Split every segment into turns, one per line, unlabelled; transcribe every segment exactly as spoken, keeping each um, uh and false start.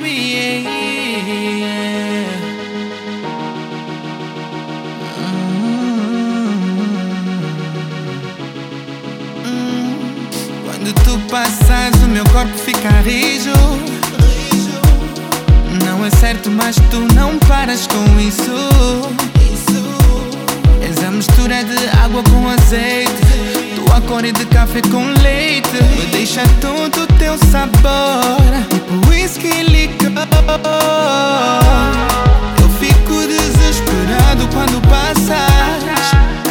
baby, yeah, yeah. Hum, hum. Quando tu passas, o meu corpo fica rijo. Não é certo, mas tu não paras com isso. És a mistura de água com azeite, tua cor de café com leite. Me deixa todo o teu sabor, tipo whisky e licor. Eu fico desesperado quando passas.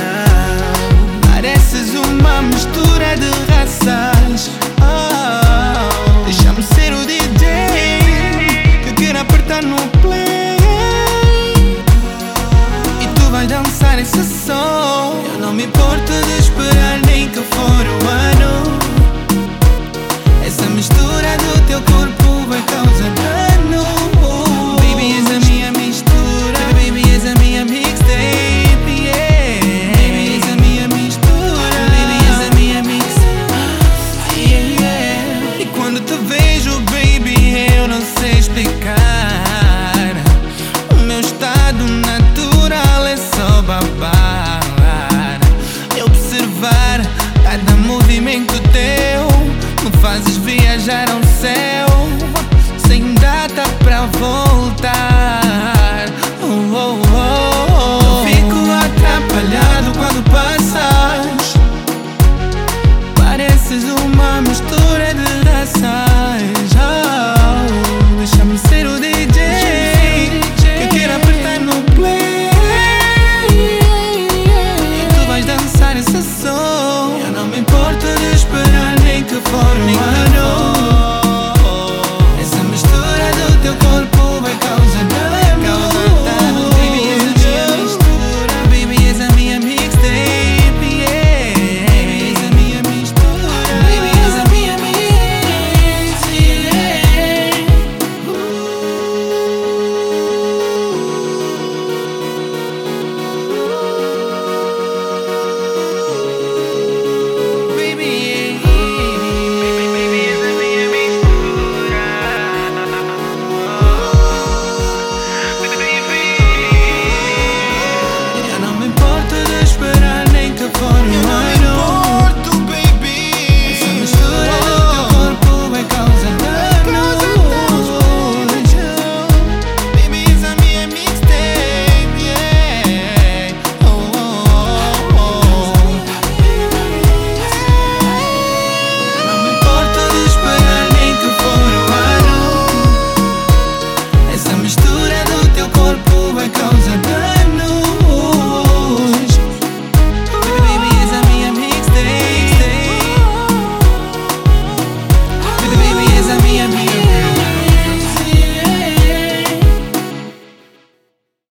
Pareces uma mistura de raças. Deixa-me ser o D J, eu quero apertar no play e tu vais dançar esse som. Eu não me importo de esperar nem que for o ano. Essa mistura do teu corpo vai causar dano.